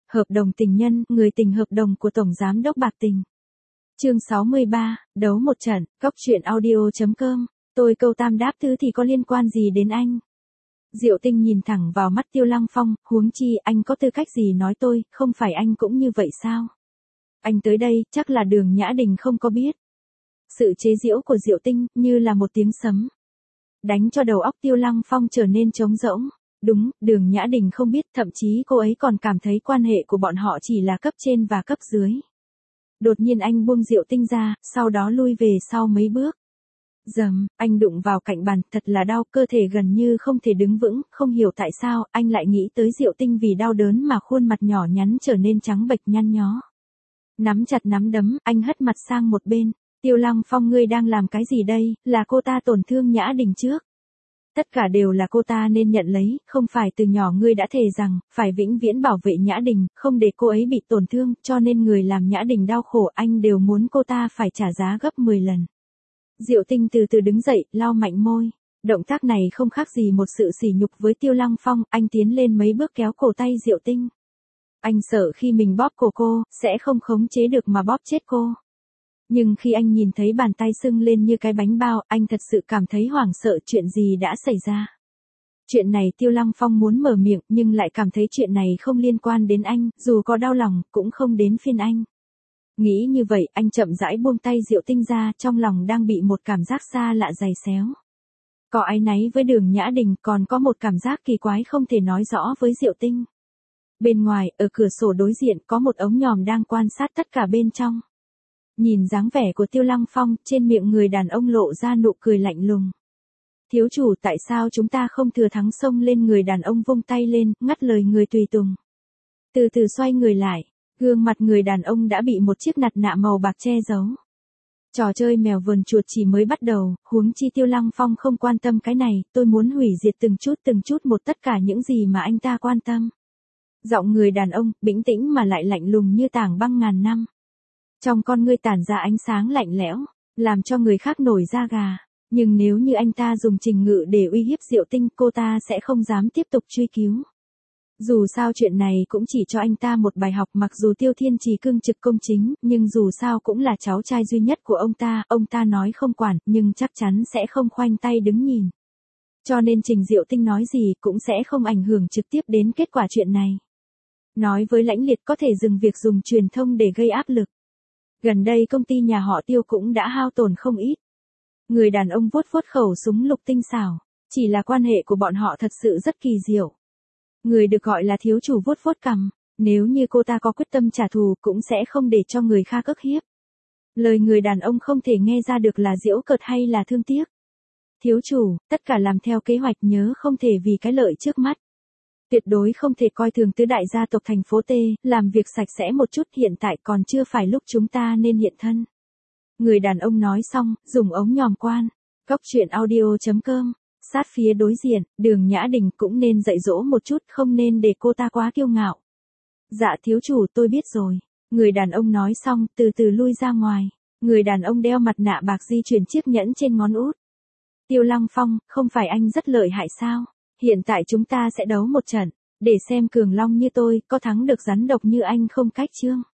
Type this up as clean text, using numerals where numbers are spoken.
Hợp đồng tình nhân, người tình hợp đồng của Tổng Giám đốc Bạc Tình. Chương 63, đấu một trận, Cóc truyện audio.com, tôi câu tam đáp tứ thì có liên quan gì đến anh? Diệu Tinh nhìn thẳng vào mắt Tiêu Lăng Phong, huống chi anh có tư cách gì nói tôi, không phải anh cũng như vậy sao? Anh tới đây, chắc là Đường Nhã Đình không có biết. Sự chế giễu của Diệu Tinh, như là một tiếng sấm. Đánh cho đầu óc Tiêu Lăng Phong trở nên trống rỗng. Đúng, Đường Nhã Đình không biết, thậm chí cô ấy còn cảm thấy quan hệ của bọn họ chỉ là cấp trên và cấp dưới. Đột nhiên anh buông Diệu Tinh ra, sau đó lui về sau mấy bước. Dầm, anh đụng vào cạnh bàn, thật là đau, cơ thể gần như không thể đứng vững, không hiểu tại sao, anh lại nghĩ tới Diệu Tinh vì đau đớn mà khuôn mặt nhỏ nhắn trở nên trắng bệch nhăn nhó. Nắm chặt nắm đấm, anh hất mặt sang một bên. Tiêu Lăng Phong, ngươi đang làm cái gì đây, là cô ta tổn thương Nhã Đình trước. Tất cả đều là cô ta nên nhận lấy, không phải từ nhỏ ngươi đã thề rằng, phải vĩnh viễn bảo vệ Nhã Đình, không để cô ấy bị tổn thương, cho nên người làm Nhã Đình đau khổ anh đều muốn cô ta phải trả giá gấp 10 lần. Diệu Tinh từ từ đứng dậy, lau mạnh môi. Động tác này không khác gì một sự sỉ nhục với Tiêu Lăng Phong, anh tiến lên mấy bước kéo cổ tay Diệu Tinh. Anh sợ khi mình bóp cổ cô, sẽ không khống chế được mà bóp chết cô. Nhưng khi anh nhìn thấy bàn tay sưng lên như cái bánh bao, anh thật sự cảm thấy hoảng sợ, chuyện gì đã xảy ra. Chuyện này Tiêu Lăng Phong muốn mở miệng nhưng lại cảm thấy chuyện này không liên quan đến anh, dù có đau lòng, cũng không đến phiên anh. Nghĩ như vậy, anh chậm rãi buông tay Diệu Tinh ra, trong lòng đang bị một cảm giác xa lạ giày xéo. Có áy náy với Đường Nhã Đình, còn có một cảm giác kỳ quái không thể nói rõ với Diệu Tinh. Bên ngoài, ở cửa sổ đối diện có một ống nhòm đang quan sát tất cả bên trong. Nhìn dáng vẻ của Tiêu Lăng Phong, trên miệng người đàn ông lộ ra nụ cười lạnh lùng. Thiếu chủ, tại sao chúng ta không thừa thắng xông lên? Người đàn ông vung tay lên, ngắt lời người tùy tùng. Từ từ xoay người lại, gương mặt người đàn ông đã bị một chiếc mặt nạ màu bạc che giấu. Trò chơi mèo vờn chuột chỉ mới bắt đầu, huống chi Tiêu Lăng Phong không quan tâm cái này, tôi muốn hủy diệt từng chút một tất cả những gì mà anh ta quan tâm. Giọng người đàn ông, bình tĩnh mà lại lạnh lùng như tảng băng ngàn năm. Trong con ngươi tản ra ánh sáng lạnh lẽo, làm cho người khác nổi da gà. Nhưng nếu như anh ta dùng trình ngự để uy hiếp Diệu Tinh, cô ta sẽ không dám tiếp tục truy cứu. Dù sao chuyện này cũng chỉ cho anh ta một bài học, mặc dù Tiêu Thiên Trì cương trực công chính, nhưng dù sao cũng là cháu trai duy nhất của ông ta nói không quản, nhưng chắc chắn sẽ không khoanh tay đứng nhìn. Cho nên Trình Diệu Tinh nói gì cũng sẽ không ảnh hưởng trực tiếp đến kết quả chuyện này. Nói với Lãnh Liệt có thể dừng việc dùng truyền thông để gây áp lực. Gần đây công ty nhà họ Tiêu cũng đã hao tổn không ít. Người đàn ông vuốt vuốt khẩu súng lục tinh xảo. Chỉ là quan hệ của bọn họ thật sự rất kỳ diệu. Người được gọi là thiếu chủ vuốt vuốt cằm. Nếu như cô ta có quyết tâm trả thù cũng sẽ không để cho người khác ức hiếp. Lời người đàn ông không thể nghe ra được là giễu cợt hay là thương tiếc. Thiếu chủ, tất cả làm theo kế hoạch, nhớ không thể vì cái lợi trước mắt. Tuyệt đối không thể coi thường tứ đại gia tộc thành phố T, làm việc sạch sẽ một chút, hiện tại còn chưa phải lúc chúng ta nên hiện thân. Người đàn ông nói xong, dùng ống nhòm quan. Cóc truyện audio.com, sát phía đối diện, Đường Nhã Đình cũng nên dạy dỗ một chút, không nên để cô ta quá kiêu ngạo. Dạ thiếu chủ, tôi biết rồi. Người đàn ông nói xong, từ từ lui ra ngoài. Người đàn ông đeo mặt nạ bạc di chuyển chiếc nhẫn trên ngón út. Tiêu Lăng Phong, không phải anh rất lợi hại sao? Hiện tại chúng ta sẽ đấu một trận, để xem cường long như tôi có thắng được rắn độc như anh không? Cách chương.